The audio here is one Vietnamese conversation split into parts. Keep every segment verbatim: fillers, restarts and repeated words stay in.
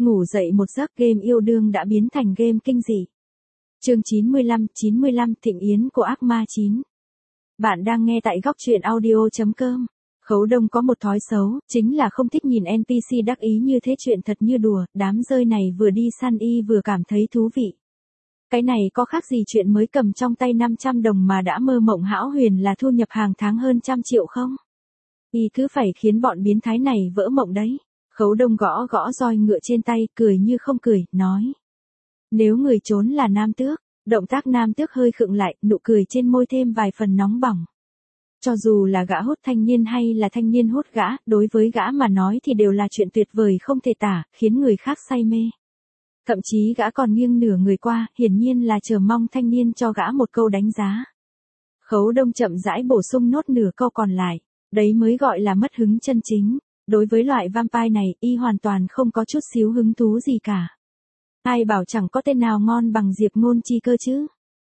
ngủ dậy một giấc game yêu đương đã biến thành game kinh dị. Chương chín mươi lăm, chín mươi lăm Thịnh Yến của ác ma chín. Bạn đang nghe tại góc truyện audio chấm com. Khấu Đông có một thói xấu, chính là không thích nhìn en pê xê đắc ý như thế, chuyện thật như đùa, đám rơi này vừa đi săn y vừa cảm thấy thú vị. Cái này có khác gì chuyện mới cầm trong tay năm trăm đồng mà đã mơ mộng hão huyền là thu nhập hàng tháng hơn trăm triệu không? Y cứ phải khiến bọn biến thái này vỡ mộng đấy. Khấu Đông gõ gõ roi ngựa trên tay, cười như không cười, nói. Nếu người trốn là nam tước, động tác nam tước hơi khựng lại, nụ cười trên môi thêm vài phần nóng bỏng. Cho dù là gã hút thanh niên hay là thanh niên hút gã, đối với gã mà nói thì đều là chuyện tuyệt vời không thể tả, khiến người khác say mê. Thậm chí gã còn nghiêng nửa người qua, hiển nhiên là chờ mong thanh niên cho gã một câu đánh giá. Khấu Đông chậm rãi bổ sung nốt nửa câu còn lại, đấy mới gọi là mất hứng chân chính. Đối với loại vampire này, y hoàn toàn không có chút xíu hứng thú gì cả. Ai bảo chẳng có tên nào ngon bằng Diệp Ngôn Chi cơ chứ.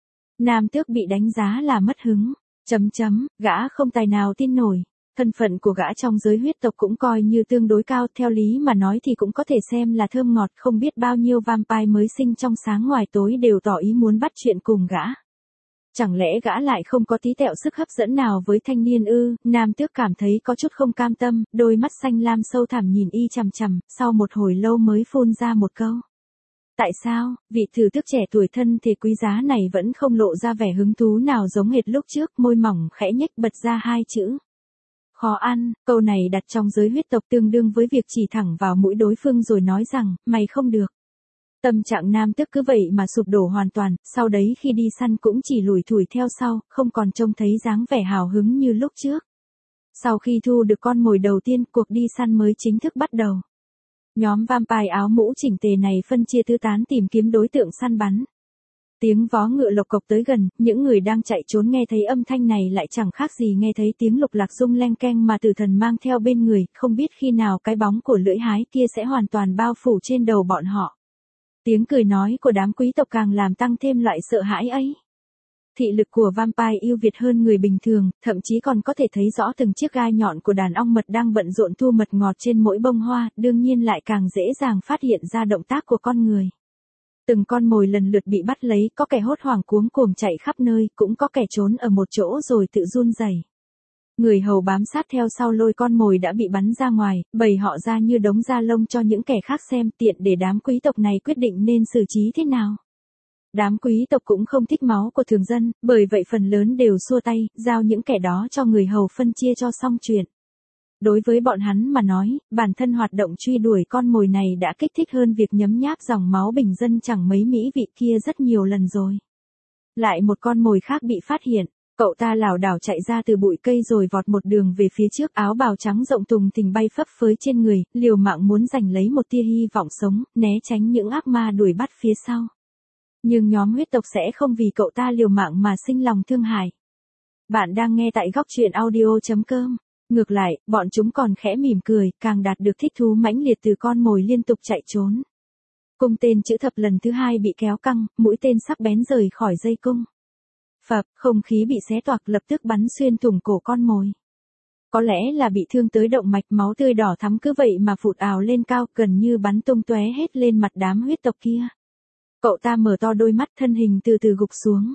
Nam tước bị đánh giá là mất hứng. Chấm chấm, gã không tài nào tin nổi. Thân phận của gã trong giới huyết tộc cũng coi như tương đối cao, theo lý mà nói thì cũng có thể xem là thơm ngọt, không biết bao nhiêu vampire mới sinh trong sáng ngoài tối đều tỏ ý muốn bắt chuyện cùng gã. Chẳng lẽ gã lại không có tí tẹo sức hấp dẫn nào với thanh niên ư? Nam tước cảm thấy có chút không cam tâm, đôi mắt xanh lam sâu thẳm nhìn y chằm chằm, sau một hồi lâu mới phun ra một câu. Tại sao, vị thử tước trẻ tuổi thân thì quý giá này vẫn không lộ ra vẻ hứng thú nào giống hệt lúc trước, môi mỏng khẽ nhếch bật ra hai chữ. Khó ăn, câu này đặt trong giới huyết tộc tương đương với việc chỉ thẳng vào mũi đối phương rồi nói rằng, mày không được. Tâm trạng nam tước cứ vậy mà sụp đổ hoàn toàn, sau đấy khi đi săn cũng chỉ lủi thủi theo sau, không còn trông thấy dáng vẻ hào hứng như lúc trước. Sau khi thu được con mồi đầu tiên, cuộc đi săn mới chính thức bắt đầu. Nhóm vampire áo mũ chỉnh tề này phân chia tứ tán tìm kiếm đối tượng săn bắn. Tiếng vó ngựa lộc cộc tới gần, những người đang chạy trốn nghe thấy âm thanh này lại chẳng khác gì nghe thấy tiếng lục lạc rung leng keng mà tử thần mang theo bên người, không biết khi nào cái bóng của lưỡi hái kia sẽ hoàn toàn bao phủ trên đầu bọn họ. Tiếng cười nói của đám quý tộc càng làm tăng thêm loại sợ hãi ấy. Thị lực của vampire ưu việt hơn người bình thường, thậm chí còn có thể thấy rõ từng chiếc gai nhọn của đàn ong mật đang bận rộn thu mật ngọt trên mỗi bông hoa, đương nhiên lại càng dễ dàng phát hiện ra động tác của con người. Từng con mồi lần lượt bị bắt lấy, có kẻ hốt hoảng cuống cuồng chạy khắp nơi, cũng có kẻ trốn ở một chỗ rồi tự run rẩy. Người hầu bám sát theo sau lôi con mồi đã bị bắn ra ngoài, bầy họ ra như đống da lông cho những kẻ khác xem, tiện để đám quý tộc này quyết định nên xử trí thế nào. Đám quý tộc cũng không thích máu của thường dân, bởi vậy phần lớn đều xua tay, giao những kẻ đó cho người hầu phân chia cho xong chuyện. Đối với bọn hắn mà nói, bản thân hoạt động truy đuổi con mồi này đã kích thích hơn việc nhấm nháp dòng máu bình dân chẳng mấy mỹ vị kia rất nhiều lần rồi. Lại một con mồi khác bị phát hiện, cậu ta lảo đảo chạy ra từ bụi cây rồi vọt một đường về phía trước, áo bào trắng rộng tùng thình bay phấp phới trên người, liều mạng muốn giành lấy một tia hy vọng sống, né tránh những ác ma đuổi bắt phía sau. Nhưng nhóm huyết tộc sẽ không vì cậu ta liều mạng mà sinh lòng thương hại. Bạn đang nghe tại góc truyện audio chấm com. Ngược lại, bọn chúng còn khẽ mỉm cười, càng đạt được thích thú mãnh liệt từ con mồi liên tục chạy trốn. Cung tên chữ thập lần thứ hai bị kéo căng, mũi tên sắc bén rời khỏi dây cung. Phập, không khí bị xé toạc lập tức bắn xuyên thủng cổ con mồi. Có lẽ là bị thương tới động mạch, máu tươi đỏ thắm cứ vậy mà phụt ào lên cao, gần như bắn tung tóe hết lên mặt đám huyết tộc kia. Cậu ta mở to đôi mắt, thân hình từ từ gục xuống.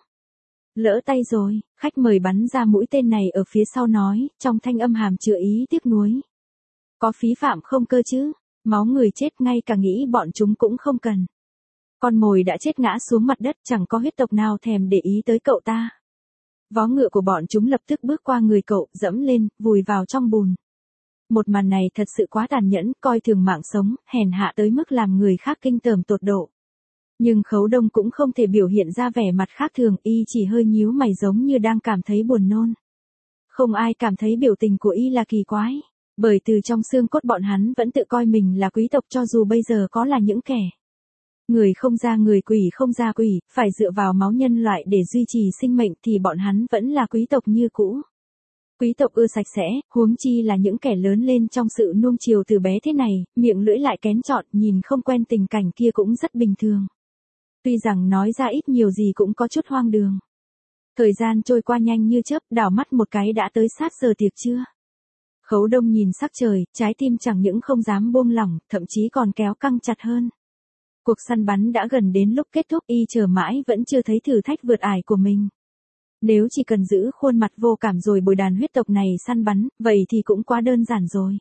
Lỡ tay rồi, khách mời bắn ra mũi tên này ở phía sau nói, trong thanh âm hàm chứa ý tiếc nuối. Có phí phạm không cơ chứ, máu người chết ngay cả nghĩ bọn chúng cũng không cần. Con mồi đã chết ngã xuống mặt đất, chẳng có huyết tộc nào thèm để ý tới cậu ta. Vó ngựa của bọn chúng lập tức bước qua người cậu, dẫm lên, vùi vào trong bùn. Một màn này thật sự quá tàn nhẫn, coi thường mạng sống, hèn hạ tới mức làm người khác kinh tởm tột độ. Nhưng Khấu Đông cũng không thể biểu hiện ra vẻ mặt khác thường, y chỉ hơi nhíu mày giống như đang cảm thấy buồn nôn. Không ai cảm thấy biểu tình của y là kỳ quái, bởi từ trong xương cốt bọn hắn vẫn tự coi mình là quý tộc cho dù bây giờ có là những kẻ. Người không ra người, quỷ không ra quỷ, phải dựa vào máu nhân loại để duy trì sinh mệnh thì bọn hắn vẫn là quý tộc như cũ. Quý tộc ưa sạch sẽ, huống chi là những kẻ lớn lên trong sự nuông chiều từ bé thế này, miệng lưỡi lại kén chọn, nhìn không quen tình cảnh kia cũng rất bình thường. Tuy rằng nói ra ít nhiều gì cũng có chút hoang đường. Thời gian trôi qua nhanh như chớp, đảo mắt một cái đã tới sát giờ tiệc trưa. Khấu Đông nhìn sắc trời, trái tim chẳng những không dám buông lỏng, thậm chí còn kéo căng chặt hơn. Cuộc săn bắn đã gần đến lúc kết thúc, y chờ mãi vẫn chưa thấy thử thách vượt ải của mình. Nếu chỉ cần giữ khuôn mặt vô cảm rồi bồi đàn huyết tộc này săn bắn, vậy thì cũng quá đơn giản rồi.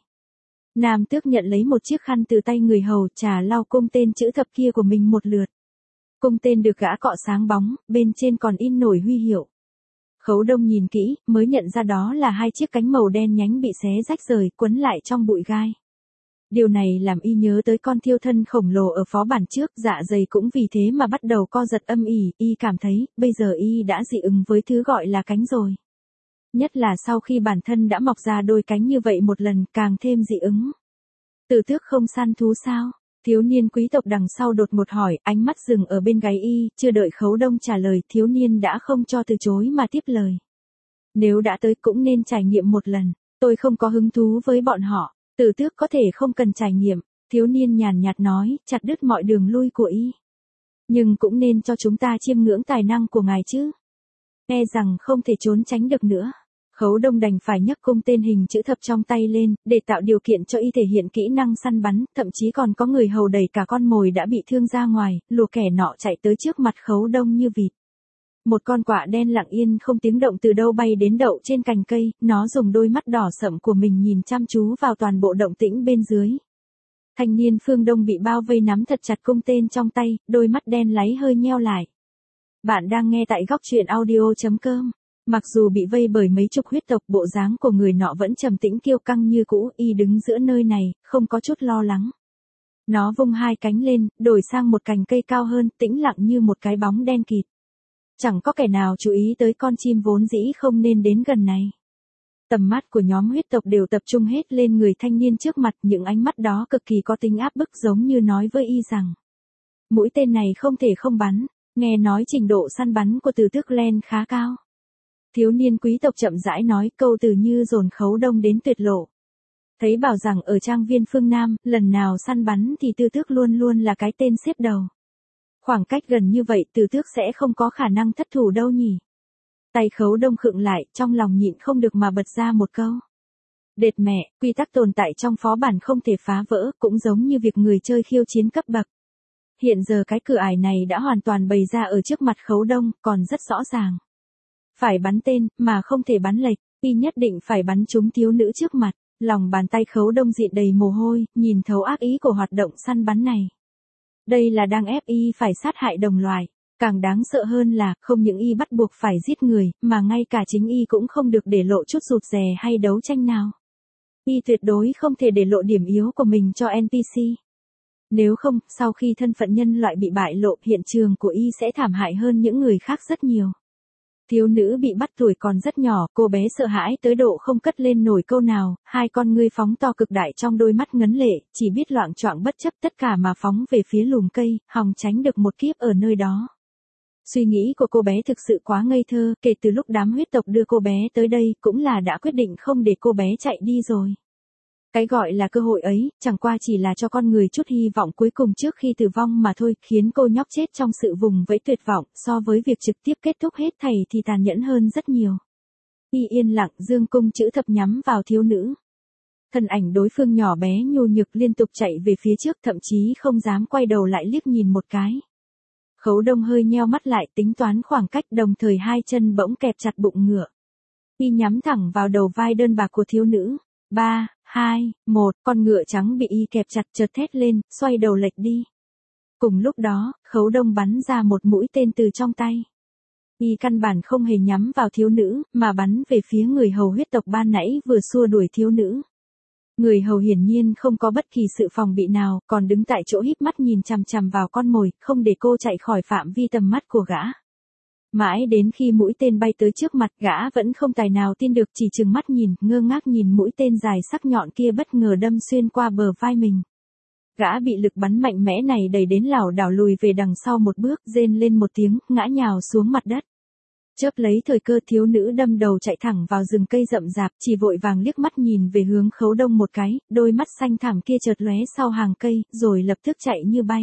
Nam tước nhận lấy một chiếc khăn từ tay người hầu, trà lau cung tên chữ thập kia của mình một lượt. Cung tên được gã cọ sáng bóng, bên trên còn in nổi huy hiệu. Khấu Đông nhìn kỹ, mới nhận ra đó là hai chiếc cánh màu đen nhánh bị xé rách rời, quấn lại trong bụi gai. Điều này làm y nhớ tới con thiêu thân khổng lồ ở phó bản trước, dạ dày cũng vì thế mà bắt đầu co giật âm ỉ, y cảm thấy, bây giờ y đã dị ứng với thứ gọi là cánh rồi. Nhất là sau khi bản thân đã mọc ra đôi cánh như vậy một lần, càng thêm dị ứng. Tử Tước không săn thú sao? Thiếu niên quý tộc đằng sau đột ngột hỏi, ánh mắt dừng ở bên gáy y, chưa đợi Khấu Đông trả lời, thiếu niên đã không cho từ chối mà tiếp lời. Nếu đã tới cũng nên trải nghiệm một lần, tôi không có hứng thú với bọn họ. Tử Tước có thể không cần trải nghiệm, thiếu niên nhàn nhạt nói, chặt đứt mọi đường lui của y. Nhưng cũng nên cho chúng ta chiêm ngưỡng tài năng của ngài chứ. E rằng không thể trốn tránh được nữa. Khấu Đông đành phải nhấc cung tên hình chữ thập trong tay lên, để tạo điều kiện cho y thể hiện kỹ năng săn bắn, thậm chí còn có người hầu đẩy cả con mồi đã bị thương ra ngoài, lùa kẻ nọ chạy tới trước mặt Khấu Đông như vịt. Một con quạ đen lặng yên không tiếng động từ đâu bay đến đậu trên cành cây, nó dùng đôi mắt đỏ sậm của mình nhìn chăm chú vào toàn bộ động tĩnh bên dưới. Thanh niên phương Đông bị bao vây nắm thật chặt cung tên trong tay, đôi mắt đen láy hơi nheo lại. Bạn đang nghe tại góc truyện audio chấm com. Mặc dù bị vây bởi mấy chục huyết tộc, bộ dáng của người nọ vẫn trầm tĩnh kiêu căng như cũ, y đứng giữa nơi này, không có chút lo lắng. Nó vung hai cánh lên, đổi sang một cành cây cao hơn, tĩnh lặng như một cái bóng đen kịt. Chẳng có kẻ nào chú ý tới con chim vốn dĩ không nên đến gần này. Tầm mắt của nhóm huyết tộc đều tập trung hết lên người thanh niên trước mặt, những ánh mắt đó cực kỳ có tính áp bức, giống như nói với y rằng mũi tên này không thể không bắn, nghe nói trình độ săn bắn của Tử Tước Len khá cao. Thiếu niên quý tộc chậm rãi nói, câu từ như dồn Khấu Đông đến tuyệt lộ. Thấy bảo rằng ở trang viên phương Nam, lần nào săn bắn thì Tử Tước luôn luôn là cái tên xếp đầu. Khoảng cách gần như vậy Tử Tước sẽ không có khả năng thất thủ đâu nhỉ. Tay Khấu Đông khựng lại, trong lòng nhịn không được mà bật ra một câu. Đệt mẹ, quy tắc tồn tại trong phó bản không thể phá vỡ, cũng giống như việc người chơi khiêu chiến cấp bậc. Hiện giờ cái cửa ải này đã hoàn toàn bày ra ở trước mặt Khấu Đông, còn rất rõ ràng. Phải bắn tên, mà không thể bắn lệch, y nhất định phải bắn trúng thiếu nữ trước mặt. Lòng bàn tay Khấu Đông dịn đầy mồ hôi, nhìn thấu ác ý của hoạt động săn bắn này. Đây là đang ép y phải sát hại đồng loài. Càng đáng sợ hơn là, không những y bắt buộc phải giết người, mà ngay cả chính y cũng không được để lộ chút rụt rè hay đấu tranh nào. Y tuyệt đối không thể để lộ điểm yếu của mình cho en pê xê. Nếu không, sau khi thân phận nhân loại bị bại lộ, hiện trường của y sẽ thảm hại hơn những người khác rất nhiều. Thiếu nữ bị bắt tuổi còn rất nhỏ, cô bé sợ hãi tới độ không cất lên nổi câu nào, hai con ngươi phóng to cực đại trong đôi mắt ngấn lệ, chỉ biết loạng choạng bất chấp tất cả mà phóng về phía lùm cây, hòng tránh được một kiếp ở nơi đó. Suy nghĩ của cô bé thực sự quá ngây thơ, kể từ lúc đám huyết tộc đưa cô bé tới đây, cũng là đã quyết định không để cô bé chạy đi rồi. Cái gọi là cơ hội ấy, chẳng qua chỉ là cho con người chút hy vọng cuối cùng trước khi tử vong mà thôi, khiến cô nhóc chết trong sự vùng vẫy tuyệt vọng, so với việc trực tiếp kết thúc hết thảy thì tàn nhẫn hơn rất nhiều. Y yên lặng, dương cung chữ thập nhắm vào thiếu nữ. Thân ảnh đối phương nhỏ bé nhu nhược liên tục chạy về phía trước, thậm chí không dám quay đầu lại liếc nhìn một cái. Khấu Đông hơi nheo mắt lại, tính toán khoảng cách, đồng thời hai chân bỗng kẹp chặt bụng ngựa. Y nhắm thẳng vào đầu vai đơn bạc của thiếu nữ. Ba, hai, một, con ngựa trắng bị y kẹp chặt chợt thét lên, xoay đầu lệch đi. Cùng lúc đó, Khấu Đông bắn ra một mũi tên từ trong tay. Y căn bản không hề nhắm vào thiếu nữ, mà bắn về phía người hầu huyết tộc ban nãy vừa xua đuổi thiếu nữ. Người hầu hiển nhiên không có bất kỳ sự phòng bị nào, còn đứng tại chỗ híp mắt nhìn chằm chằm vào con mồi, không để cô chạy khỏi phạm vi tầm mắt của gã. Mãi đến khi mũi tên bay tới trước mặt, gã vẫn không tài nào tin được, chỉ trừng mắt nhìn, ngơ ngác nhìn mũi tên dài sắc nhọn kia bất ngờ đâm xuyên qua bờ vai mình. Gã bị lực bắn mạnh mẽ này đẩy đến lảo đảo lùi về đằng sau một bước, rên lên một tiếng, ngã nhào xuống mặt đất. Chớp lấy thời cơ, thiếu nữ đâm đầu chạy thẳng vào rừng cây rậm rạp, chỉ vội vàng liếc mắt nhìn về hướng Khấu Đông một cái, đôi mắt xanh thẳm kia chợt lóe sau hàng cây, rồi lập tức chạy như bay.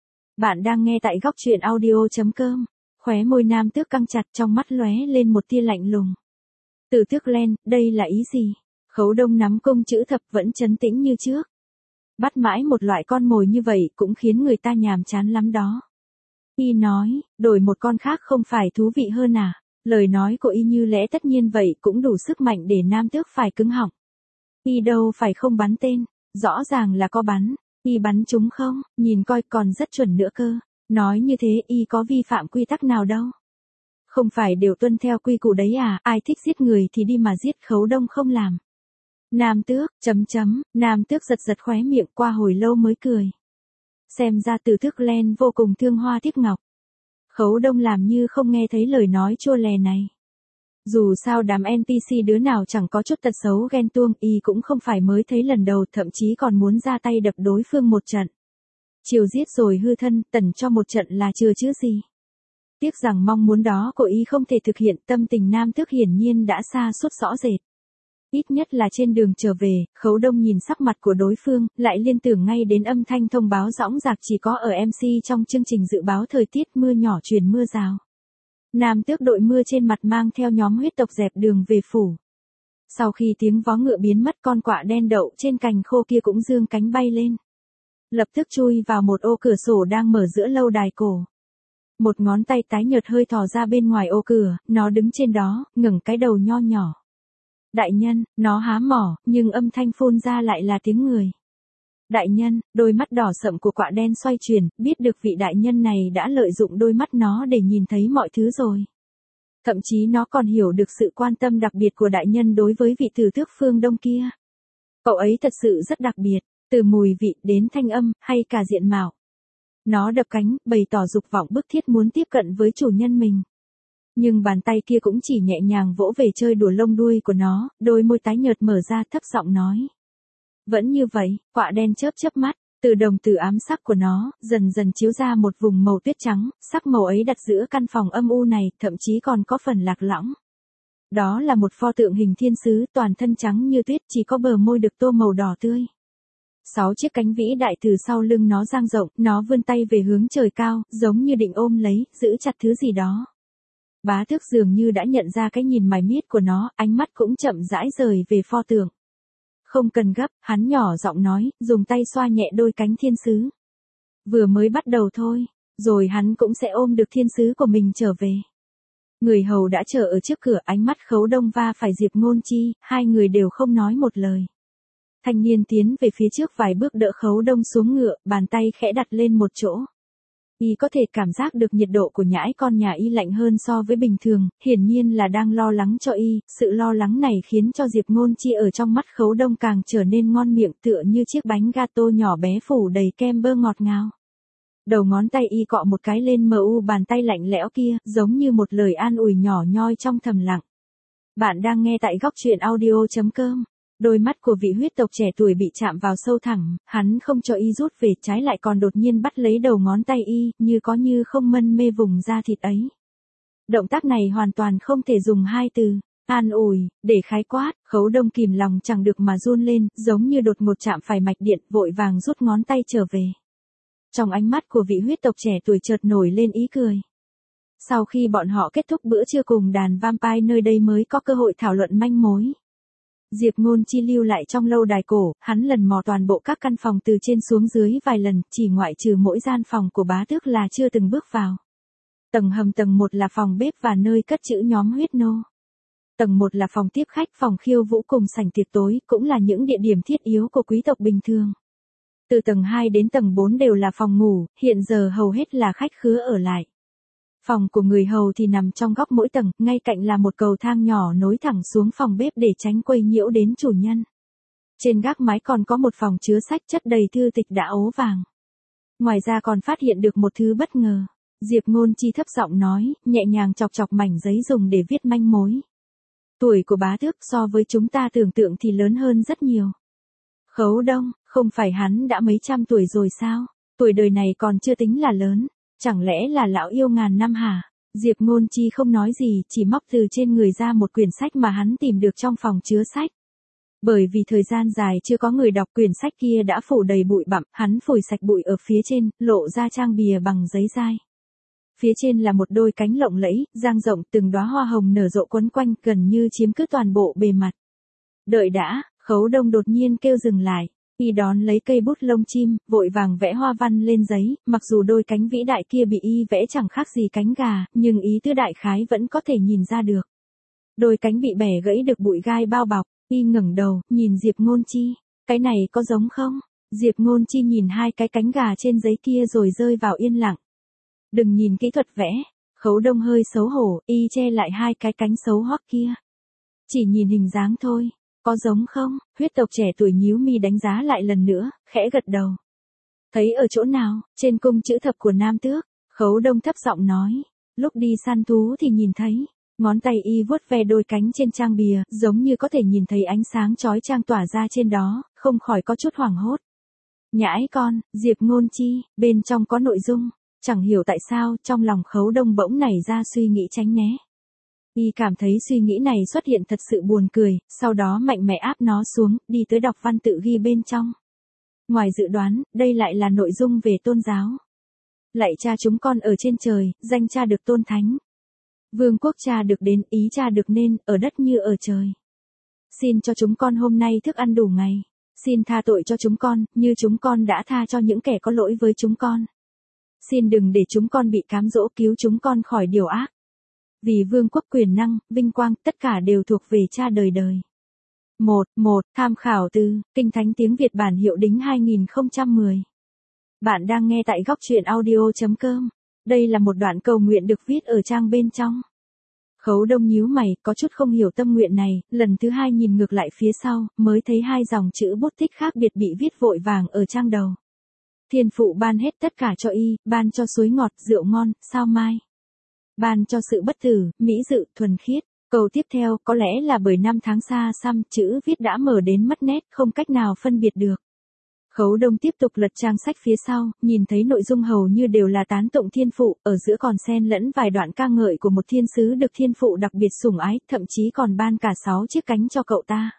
Bạn đang nghe tại góc truyện audio chấm com. Khóe môi nam tước căng chặt, trong mắt lóe lên một tia lạnh lùng. Tử Tước Len, đây là ý gì? Khấu Đông nắm công chữ thập vẫn trấn tĩnh như trước. Bắt mãi một loại con mồi như vậy cũng khiến người ta nhàm chán lắm đó. Y nói, đổi một con khác không phải thú vị hơn à? Lời nói của Y như lẽ tất nhiên vậy cũng đủ sức mạnh để Nam Tước phải cứng họng. Y đâu phải không bắn tên, rõ ràng là có bắn, Y bắn trúng không, nhìn coi còn rất chuẩn nữa cơ. Nói như thế Y có vi phạm quy tắc nào đâu. Không phải đều tuân theo quy củ đấy à, ai thích giết người thì đi mà giết. Khấu Đông không làm. Nam Tước, chấm chấm, Nam Tước giật giật khóe miệng qua hồi lâu mới cười. Xem ra Từ Thức Len vô cùng thương hoa tiếc ngọc. Khấu Đông làm như không nghe thấy lời nói chua lè này. Dù sao đám en pê xê đứa nào chẳng có chút tật xấu ghen tuông, Y cũng không phải mới thấy lần đầu, thậm chí còn muốn ra tay đập đối phương một trận. Chiều giết rồi hư thân, tần cho một trận là chưa chứ gì. Tiếc rằng mong muốn đó của Y không thể thực hiện, tâm tình Nam Tước hiển nhiên đã sa sút rõ rệt. Ít nhất là trên đường trở về, Khấu Đông nhìn sắc mặt của đối phương, lại liên tưởng ngay đến âm thanh thông báo dõng dạc chỉ có ở em xê trong chương trình dự báo thời tiết mưa nhỏ truyền mưa rào. Nam Tước đội mưa trên mặt mang theo nhóm huyết tộc dẹp đường về phủ. Sau khi tiếng vó ngựa biến mất, con quạ đen đậu trên cành khô kia cũng dương cánh bay lên. Lập tức chui vào một ô cửa sổ đang mở giữa lâu đài cổ. Một ngón tay tái nhợt hơi thò ra bên ngoài ô cửa, nó đứng trên đó, ngẩng cái đầu nho nhỏ. Đại nhân, nó há mỏ, nhưng âm thanh phun ra lại là tiếng người. Đại nhân, đôi mắt đỏ sậm của quạ đen xoay chuyển, biết được vị đại nhân này đã lợi dụng đôi mắt nó để nhìn thấy mọi thứ rồi. Thậm chí nó còn hiểu được sự quan tâm đặc biệt của đại nhân đối với vị Tử Tước phương Đông kia. Cậu ấy thật sự rất đặc biệt, từ mùi vị đến thanh âm, hay cả diện mạo. Nó đập cánh, bày tỏ dục vọng bức thiết muốn tiếp cận với chủ nhân mình. Nhưng bàn tay kia cũng chỉ nhẹ nhàng vỗ về chơi đùa lông đuôi của nó, đôi môi tái nhợt mở ra thấp giọng nói. Vẫn như vậy, quạ đen chớp chớp mắt, từ đồng tử ám sắc của nó, dần dần chiếu ra một vùng màu tuyết trắng, sắc màu ấy đặt giữa căn phòng âm u này, thậm chí còn có phần lạc lõng. Đó là một pho tượng hình thiên sứ, toàn thân trắng như tuyết, chỉ có bờ môi được tô màu đỏ tươi. Sáu chiếc cánh vĩ đại từ sau lưng nó dang rộng, nó vươn tay về hướng trời cao, giống như định ôm lấy, giữ chặt thứ gì đó. Bá Tước dường như đã nhận ra cái nhìn mải miết của nó, ánh mắt cũng chậm rãi rời về pho tượng. Không cần gấp, hắn nhỏ giọng nói, dùng tay xoa nhẹ đôi cánh thiên sứ. Vừa mới bắt đầu thôi, rồi hắn cũng sẽ ôm được thiên sứ của mình trở về. Người hầu đã chờ ở trước cửa, ánh mắt Khấu Đông va phải Diệp Ngôn Chi, hai người đều không nói một lời. Thanh niên tiến về phía trước vài bước đỡ Khấu Đông xuống ngựa, bàn tay khẽ đặt lên một chỗ. Y có thể cảm giác được nhiệt độ của nhãi con nhà Y lạnh hơn so với bình thường, hiển nhiên là đang lo lắng cho Y, sự lo lắng này khiến cho Diệp Ngôn Chi ở trong mắt Khấu Đông càng trở nên ngon miệng tựa như chiếc bánh gato nhỏ bé phủ đầy kem bơ ngọt ngào. Đầu ngón tay Y cọ một cái lên mờ u bàn tay lạnh lẽo kia, giống như một lời an ủi nhỏ nhoi trong thầm lặng. Bạn đang nghe tại góc truyện audio chấm com. Đôi mắt của vị huyết tộc trẻ tuổi bị chạm vào sâu thẳm, hắn không cho Y rút về, trái lại còn đột nhiên bắt lấy đầu ngón tay Y, như có như không mân mê vùng da thịt ấy. Động tác này hoàn toàn không thể dùng hai từ, an ủi, để khái quát. Khấu Đông kìm lòng chẳng được mà run lên, giống như đột ngột chạm phải mạch điện, vội vàng rút ngón tay trở về. Trong ánh mắt của vị huyết tộc trẻ tuổi chợt nổi lên ý cười. Sau khi bọn họ kết thúc bữa trưa cùng đàn vampire nơi đây mới có cơ hội thảo luận manh mối. Diệp Ngôn Chi lưu lại trong lâu đài cổ, hắn lần mò toàn bộ các căn phòng từ trên xuống dưới vài lần, chỉ ngoại trừ mỗi gian phòng của Bá Tước là chưa từng bước vào. Tầng hầm tầng một là phòng bếp và nơi cất trữ nhóm huyết nô. Tầng một là phòng tiếp khách, phòng khiêu vũ cùng sảnh tiệc tối, cũng là những địa điểm thiết yếu của quý tộc bình thường. Từ tầng hai đến tầng bốn đều là phòng ngủ, hiện giờ hầu hết là khách khứa ở lại. Phòng của người hầu thì nằm trong góc mỗi tầng, ngay cạnh là một cầu thang nhỏ nối thẳng xuống phòng bếp để tránh quấy nhiễu đến chủ nhân. Trên gác mái còn có một phòng chứa sách chất đầy thư tịch đã ố vàng. Ngoài ra còn phát hiện được một thứ bất ngờ. Diệp Ngôn Chi thấp giọng nói, nhẹ nhàng chọc chọc mảnh giấy dùng để viết manh mối. Tuổi của Bá Tước so với chúng ta tưởng tượng thì lớn hơn rất nhiều. Khấu Đông, không phải hắn đã mấy trăm tuổi rồi sao? Tuổi đời này còn chưa tính là lớn. Chẳng lẽ là lão yêu ngàn năm hả? Diệp Ngôn Chi không nói gì, chỉ móc từ trên người ra một quyển sách mà hắn tìm được trong phòng chứa sách. Bởi vì thời gian dài chưa có người đọc, quyển sách kia đã phủ đầy bụi bặm, hắn phủi sạch bụi ở phía trên, lộ ra trang bìa bằng giấy dai. Phía trên là một đôi cánh lộng lẫy, dang rộng, từng đóa hoa hồng nở rộ quấn quanh, gần như chiếm cứ toàn bộ bề mặt. Đợi đã, Khấu Đông đột nhiên kêu dừng lại. Y đón lấy cây bút lông chim, vội vàng vẽ hoa văn lên giấy, mặc dù đôi cánh vĩ đại kia bị y vẽ chẳng khác gì cánh gà, nhưng ý tứ đại khái vẫn có thể nhìn ra được. Đôi cánh bị bẻ gãy được bụi gai bao bọc, y ngẩng đầu, nhìn Diệp Ngôn Chi, cái này có giống không? Diệp Ngôn Chi nhìn hai cái cánh gà trên giấy kia rồi rơi vào yên lặng. Đừng nhìn kỹ thuật vẽ, Khấu Đông hơi xấu hổ, y che lại hai cái cánh xấu hoắc kia. Chỉ nhìn hình dáng thôi. Có giống không? Huyết tộc trẻ tuổi nhíu mi đánh giá lại lần nữa, khẽ gật đầu. Thấy ở chỗ nào? Trên cung chữ thập của Nam Tước. Khấu Đông thấp giọng nói. Lúc đi săn thú thì nhìn thấy. Ngón tay y vuốt ve đôi cánh trên trang bìa, giống như có thể nhìn thấy ánh sáng chói chang tỏa ra trên đó, không khỏi có chút hoảng hốt. Nhãi con, Diệp Ngôn Chi, bên trong có nội dung. Chẳng hiểu tại sao, trong lòng Khấu Đông bỗng nảy ra suy nghĩ tránh né. Y cảm thấy suy nghĩ này xuất hiện thật sự buồn cười, sau đó mạnh mẽ áp nó xuống, đi tới đọc văn tự ghi bên trong. Ngoài dự đoán, đây lại là nội dung về tôn giáo. Lạy cha chúng con ở trên trời, danh cha được tôn thánh. Vương quốc cha được đến, ý cha được nên, ở đất như ở trời. Xin cho chúng con hôm nay thức ăn đủ ngày. Xin tha tội cho chúng con, như chúng con đã tha cho những kẻ có lỗi với chúng con. Xin đừng để chúng con bị cám dỗ, cứu chúng con khỏi điều ác. Vì vương quốc quyền năng, vinh quang, tất cả đều thuộc về cha đời đời. một. một. Tham khảo từ Kinh Thánh tiếng Việt bản hiệu đính hai nghìn không trăm mười. Bạn đang nghe tại góc truyện audio chấm com. Đây là một đoạn cầu nguyện được viết ở trang bên trong. Khấu Đông nhíu mày, có chút không hiểu tâm nguyện này, lần thứ hai nhìn ngược lại phía sau, mới thấy hai dòng chữ bút tích khác biệt bị viết vội vàng ở trang đầu. Thiên phụ ban hết tất cả cho y, ban cho suối ngọt, rượu ngon, sao mai. Ban cho sự bất tử, mỹ dự, thuần khiết. Câu tiếp theo, có lẽ là bởi năm tháng xa xăm, chữ viết đã mở đến mất nét, không cách nào phân biệt được. Khấu Đông tiếp tục lật trang sách phía sau, nhìn thấy nội dung hầu như đều là tán tụng thiên phụ, ở giữa còn xen lẫn vài đoạn ca ngợi của một thiên sứ được thiên phụ đặc biệt sủng ái, thậm chí còn ban cả sáu chiếc cánh cho cậu ta.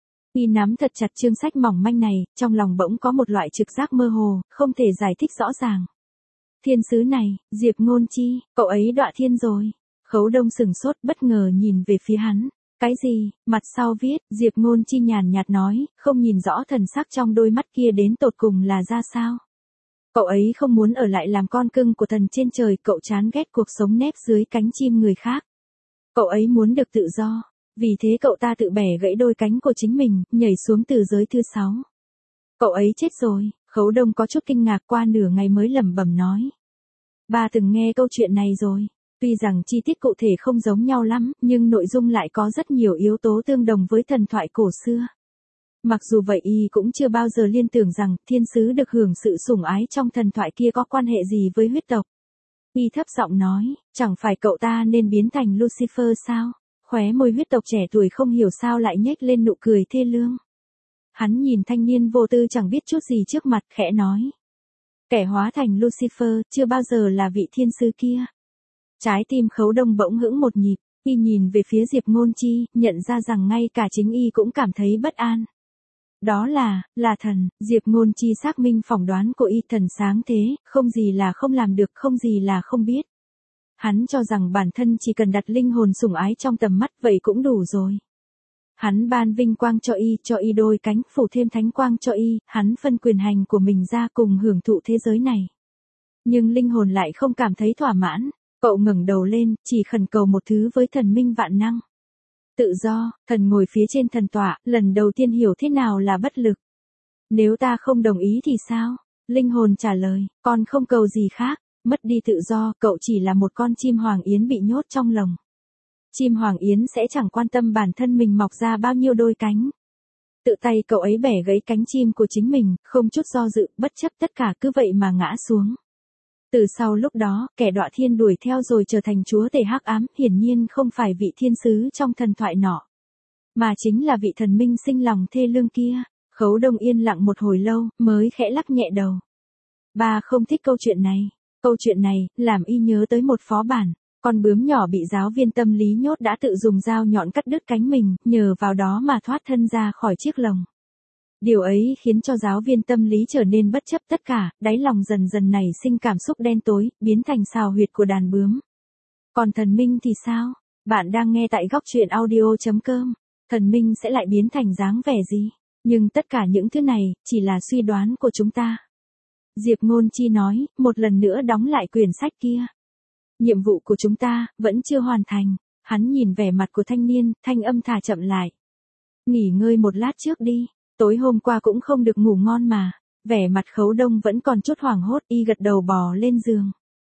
Y nắm thật chặt chương sách mỏng manh này, trong lòng bỗng có một loại trực giác mơ hồ, không thể giải thích rõ ràng. Thiên sứ này, Diệp Ngôn Chi, cậu ấy đọa thiên rồi. Khấu Đông sừng sốt, bất ngờ nhìn về phía hắn. Cái gì? Mặt sau viết, Diệp Ngôn Chi nhàn nhạt nói, không nhìn rõ thần sắc trong đôi mắt kia đến tột cùng là ra sao. Cậu ấy không muốn ở lại làm con cưng của thần trên trời, cậu chán ghét cuộc sống nép dưới cánh chim người khác. Cậu ấy muốn được tự do, vì thế cậu ta tự bẻ gãy đôi cánh của chính mình, nhảy xuống từ giới thứ sáu. Cậu ấy chết rồi. Khấu Đông có chút kinh ngạc, qua nửa ngày mới lẩm bẩm nói. Ba từng nghe câu chuyện này rồi. Tuy rằng chi tiết cụ thể không giống nhau lắm, nhưng nội dung lại có rất nhiều yếu tố tương đồng với thần thoại cổ xưa. Mặc dù vậy y cũng chưa bao giờ liên tưởng rằng thiên sứ được hưởng sự sủng ái trong thần thoại kia có quan hệ gì với huyết tộc. Y thấp giọng nói, chẳng phải cậu ta nên biến thành Lucifer sao? Khóe môi huyết tộc trẻ tuổi không hiểu sao lại nhếch lên nụ cười thê lương. Hắn nhìn thanh niên vô tư chẳng biết chút gì trước mặt, khẽ nói. Kẻ hóa thành Lucifer, chưa bao giờ là vị thiên sứ kia. Trái tim Khấu Đông bỗng hững một nhịp, y nhìn về phía Diệp Ngôn Chi, nhận ra rằng ngay cả chính y cũng cảm thấy bất an. Đó là, là thần, Diệp Ngôn Chi xác minh phỏng đoán của y, thần sáng thế, không gì là không làm được, không gì là không biết. Hắn cho rằng bản thân chỉ cần đặt linh hồn sủng ái trong tầm mắt vậy cũng đủ rồi. Hắn ban vinh quang cho y, cho y đôi cánh, phủ thêm thánh quang cho y, hắn phân quyền hành của mình ra cùng hưởng thụ thế giới này. Nhưng linh hồn lại không cảm thấy thỏa mãn, cậu ngẩng đầu lên, chỉ khẩn cầu một thứ với thần minh vạn năng. Tự do, thần ngồi phía trên thần tọa, lần đầu tiên hiểu thế nào là bất lực. Nếu ta không đồng ý thì sao? Linh hồn trả lời, con không cầu gì khác, mất đi tự do, cậu chỉ là một con chim hoàng yến bị nhốt trong lồng. Chim hoàng yến sẽ chẳng quan tâm bản thân mình mọc ra bao nhiêu đôi cánh. Tự tay cậu ấy bẻ gãy cánh chim của chính mình, không chút do dự, bất chấp tất cả cứ vậy mà ngã xuống. Từ sau lúc đó, kẻ đọa thiên đuổi theo rồi trở thành chúa tể hắc ám, hiển nhiên không phải vị thiên sứ trong thần thoại nọ, mà chính là vị thần minh sinh lòng thê lương kia. Khấu Đông yên lặng một hồi lâu, mới khẽ lắc nhẹ đầu. Ba không thích câu chuyện này. Câu chuyện này, làm y nhớ tới một phó bản. Con bướm nhỏ bị giáo viên tâm lý nhốt đã tự dùng dao nhọn cắt đứt cánh mình, nhờ vào đó mà thoát thân ra khỏi chiếc lồng. Điều ấy khiến cho giáo viên tâm lý trở nên bất chấp tất cả, đáy lòng dần dần nảy sinh cảm xúc đen tối, biến thành xào huyệt của đàn bướm. Còn thần minh thì sao? Bạn đang nghe tại góc truyện audio chấm com. Thần minh sẽ lại biến thành dáng vẻ gì? Nhưng tất cả những thứ này, chỉ là suy đoán của chúng ta. Diệp Ngôn Chi nói, một lần nữa đóng lại quyển sách kia. Nhiệm vụ của chúng ta, vẫn chưa hoàn thành. Hắn nhìn vẻ mặt của thanh niên, thanh âm thả chậm lại. Nghỉ ngơi một lát trước đi, tối hôm qua cũng không được ngủ ngon mà. Vẻ mặt Khấu Đông vẫn còn chút hoảng hốt, y gật đầu bò lên giường.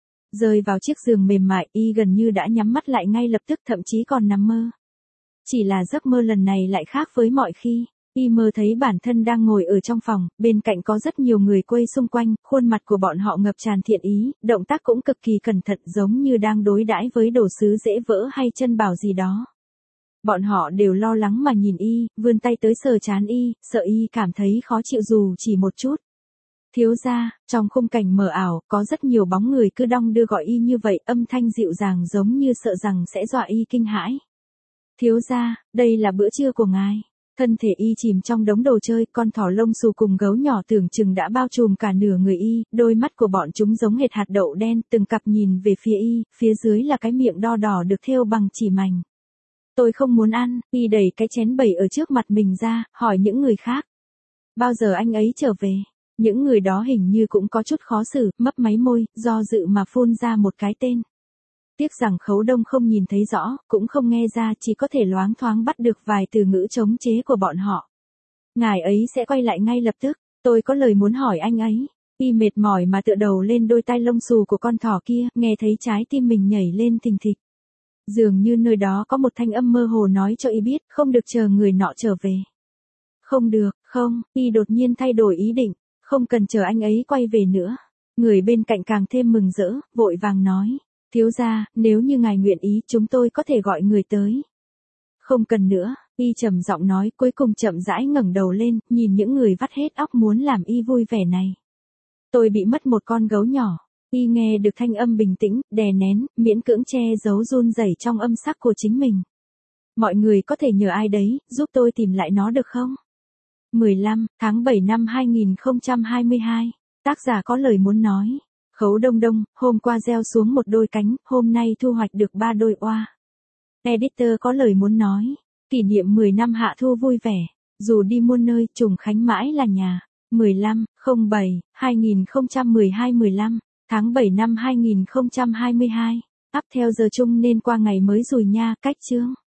Rơi vào chiếc giường mềm mại, y gần như đã nhắm mắt lại ngay lập tức, thậm chí còn nằm mơ. Chỉ là giấc mơ lần này lại khác với mọi khi. Y mơ thấy bản thân đang ngồi ở trong phòng, bên cạnh có rất nhiều người quây xung quanh, khuôn mặt của bọn họ ngập tràn thiện ý, động tác cũng cực kỳ cẩn thận, giống như đang đối đãi với đồ sứ dễ vỡ hay chân bảo gì đó. Bọn họ đều lo lắng mà nhìn y, vươn tay tới sờ trán y, sợ y cảm thấy khó chịu dù chỉ một chút. Thiếu gia, trong khung cảnh mờ ảo, có rất nhiều bóng người cứ đong đưa gọi y như vậy, âm thanh dịu dàng giống như sợ rằng sẽ dọa y kinh hãi. Thiếu gia, đây là bữa trưa của ngài. Thân thể y chìm trong đống đồ chơi, con thỏ lông xù cùng gấu nhỏ tưởng chừng đã bao trùm cả nửa người y, đôi mắt của bọn chúng giống hệt hạt đậu đen, từng cặp nhìn về phía y, phía dưới là cái miệng đo đỏ được thêu bằng chỉ mảnh. Tôi không muốn ăn, y đẩy cái chén bẩy ở trước mặt mình ra, hỏi những người khác. Bao giờ anh ấy trở về? Những người đó hình như cũng có chút khó xử, mấp máy môi, do dự mà phun ra một cái tên. Tiếc rằng Khấu Đông không nhìn thấy rõ, cũng không nghe ra, chỉ có thể loáng thoáng bắt được vài từ ngữ chống chế của bọn họ. Ngài ấy sẽ quay lại ngay lập tức, tôi có lời muốn hỏi anh ấy. Y mệt mỏi mà tựa đầu lên đôi tai lông xù của con thỏ kia, nghe thấy trái tim mình nhảy lên thình thịch. Dường như nơi đó có một thanh âm mơ hồ nói cho y biết, không được chờ người nọ trở về. Không được, không, y đột nhiên thay đổi ý định, không cần chờ anh ấy quay về nữa. Người bên cạnh càng thêm mừng rỡ, vội vàng nói. Thiếu gia, nếu như ngài nguyện ý, chúng tôi có thể gọi người tới. Không cần nữa, y trầm giọng nói, cuối cùng chậm rãi ngẩng đầu lên, nhìn những người vắt hết óc muốn làm y vui vẻ này. Tôi bị mất một con gấu nhỏ. Y nghe được thanh âm bình tĩnh, đè nén, miễn cưỡng che giấu run rẩy trong âm sắc của chính mình. Mọi người có thể nhờ ai đấy, giúp tôi tìm lại nó được không? mười lăm tháng bảy năm hai nghìn không trăm hai mươi hai, tác giả có lời muốn nói. Khấu Đông Đông, hôm qua gieo xuống một đôi cánh, hôm nay thu hoạch được ba đôi oa. Editor có lời muốn nói. Kỷ niệm mười năm hạ thu vui vẻ. Dù đi muôn nơi, Trùng Khánh mãi là nhà. mười lăm không bảy hai nghìn không trăm mười hai mười lăm tháng bảy năm hai nghìn không trăm hai mươi hai. Up theo giờ chung nên qua ngày mới rồi nha, cách chương.